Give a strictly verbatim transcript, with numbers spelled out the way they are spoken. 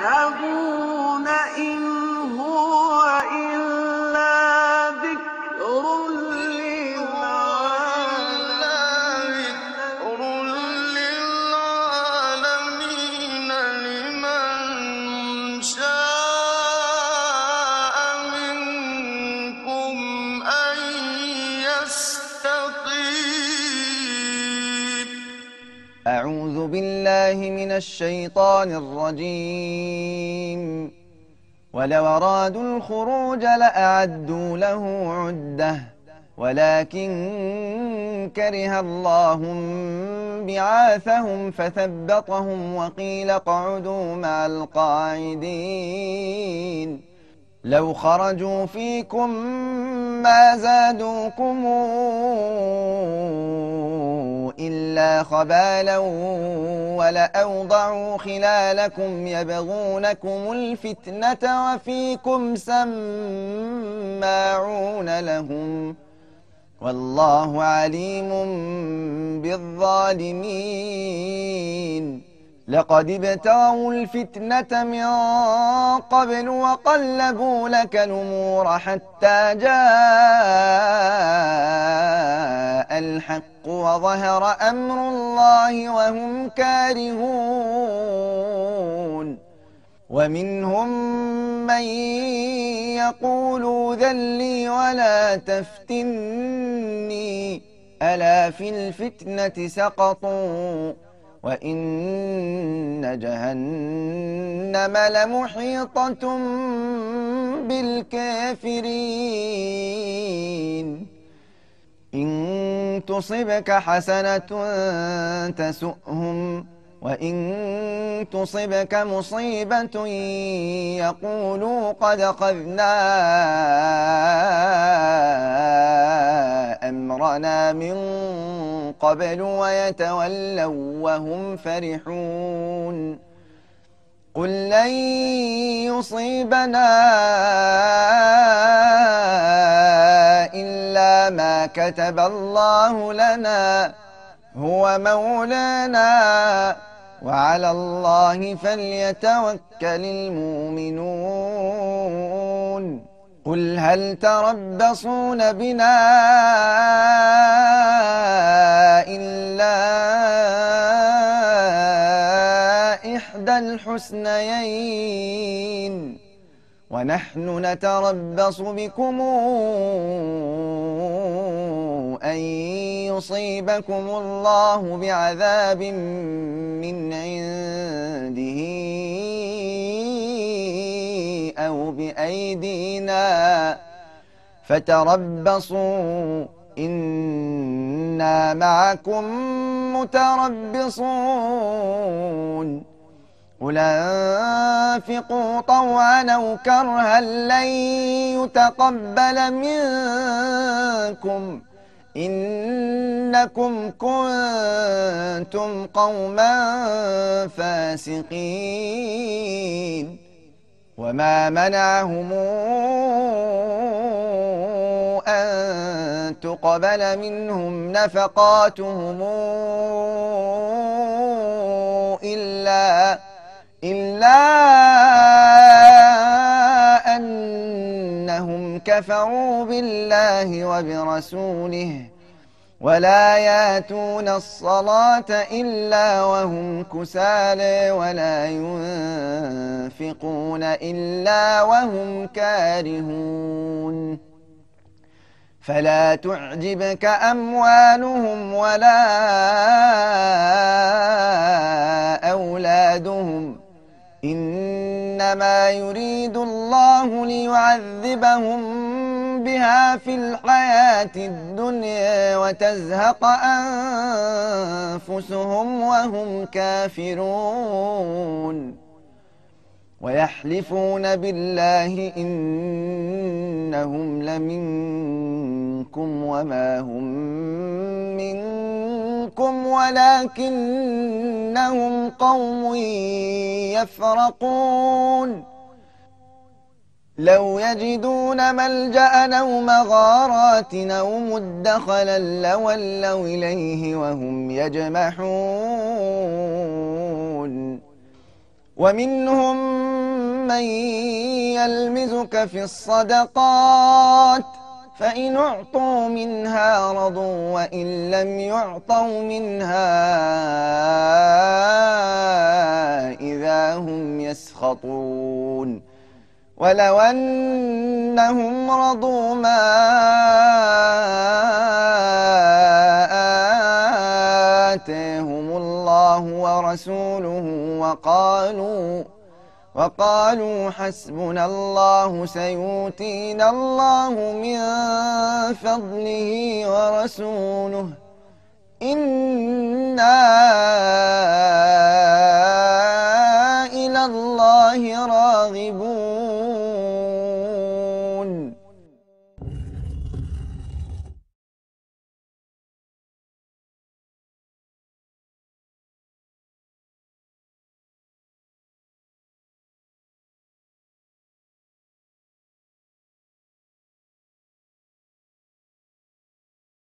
تذهبون إن هو إلا ذكر للعالمين لمن شاء منكم أن يستقيم. أعوذ بالله من الشيطان الرجيم. ولو أرادوا الخروج لأعدوا له عدة ولكن كره الله بعاثهم فثبطهم وقيل اقعدوا مع القاعدين. لو خرجوا فيكم ما زادوكم إلا خبالا ولأوضعوا خلالكم يبغونكم الفتنة وفيكم سماعون لهم والله عليم بالظالمين. لقد ابتغوا الفتنة من قبل وقلبوا لك الأمور حتى جاء الحق وظهر أمر الله وهم كارهون. ومنهم من يقول ذل لي ولا تفتني ألا في الفتنة سقطوا وإن جهنم لمحيطة بالكافرين. إن تصبك حسنة تسؤهم وإن تصبك مصيبة يقولوا قد أخذنا أمرنا من قبل ويتولوا وهم فرحون. قل لن يصيبنا إلا ما كتب الله لنا هو مولانا وعلى الله فليتوكل المؤمنون. قل هل تربصون بنا إلا إحدى الحسنيين ونحن نتربص بكم أن يصيبكم الله بعذاب من عنده أو بأيدينا فتربصوا إنا معكم متربصون. قل أنفقوا طوعا أو كرها لن يتقبل منكم إنكم كنتم قوما فاسقين. وما منعهم أن تقبل منهم نفقاتهم إلا إلا أنهم كفروا بالله وبرسوله ولا ياتون الصلاة إلا وهم كسالى ولا ينفقون إلا وهم كارهون. فلا تعجبك أموالهم ولا أولادهم إنما يريد الله ليعذبهم بها في الحياة الدنيا وتزهق أنفسهم وهم كافرون. ويحلفون بالله إنهم لمنكم وما هم منكم ولكنهم قوم يفرقون. لو يجدون ملجأ أو مغارات أو مدخلا لولوا إليه وهم يجمحون. ومنهم من يلمزك في الصدقات فإن أعطوا منها رضوا وإن لم يعطوا منها إذا هم يسخطون ولو أنهم رضوا ما آتاهم الله ورسوله وقالوا وقالوا حسبنا الله سيؤتينا الله من فضله ورسوله إنا إلى الله